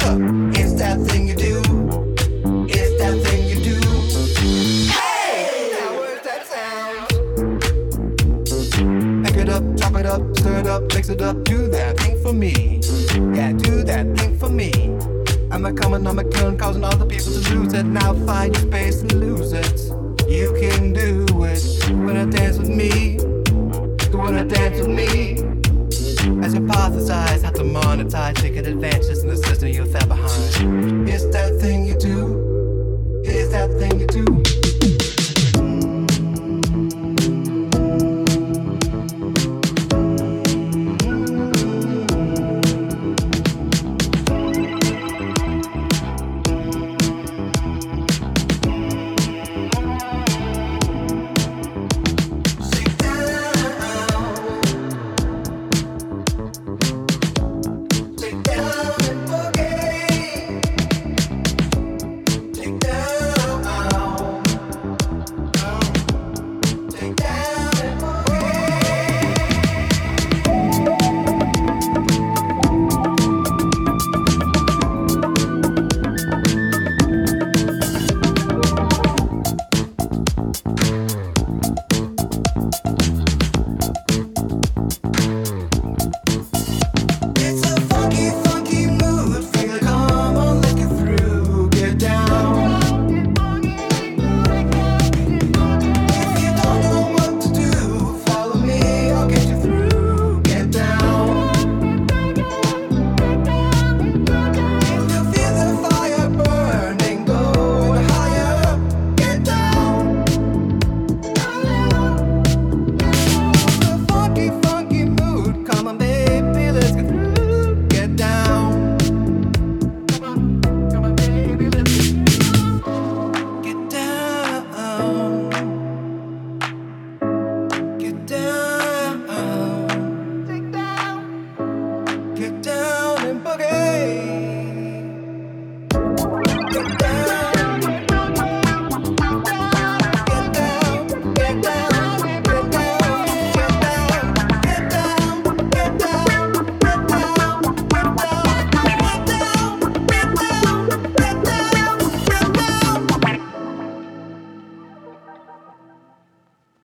It's that thing you do. It's that thing you do. Hey! Now where's that sound? Pick it up, chop it up, stir it up, mix it up. Do that thing for me. Yeah, do that thing for me. I'm a coming, I'm a killing, causing other people to lose it. Now find your space and lose it. You can do it. Wanna dance with me? You wanna dance with me? As you hypothesize how to monetize, taking advances in the system, you felt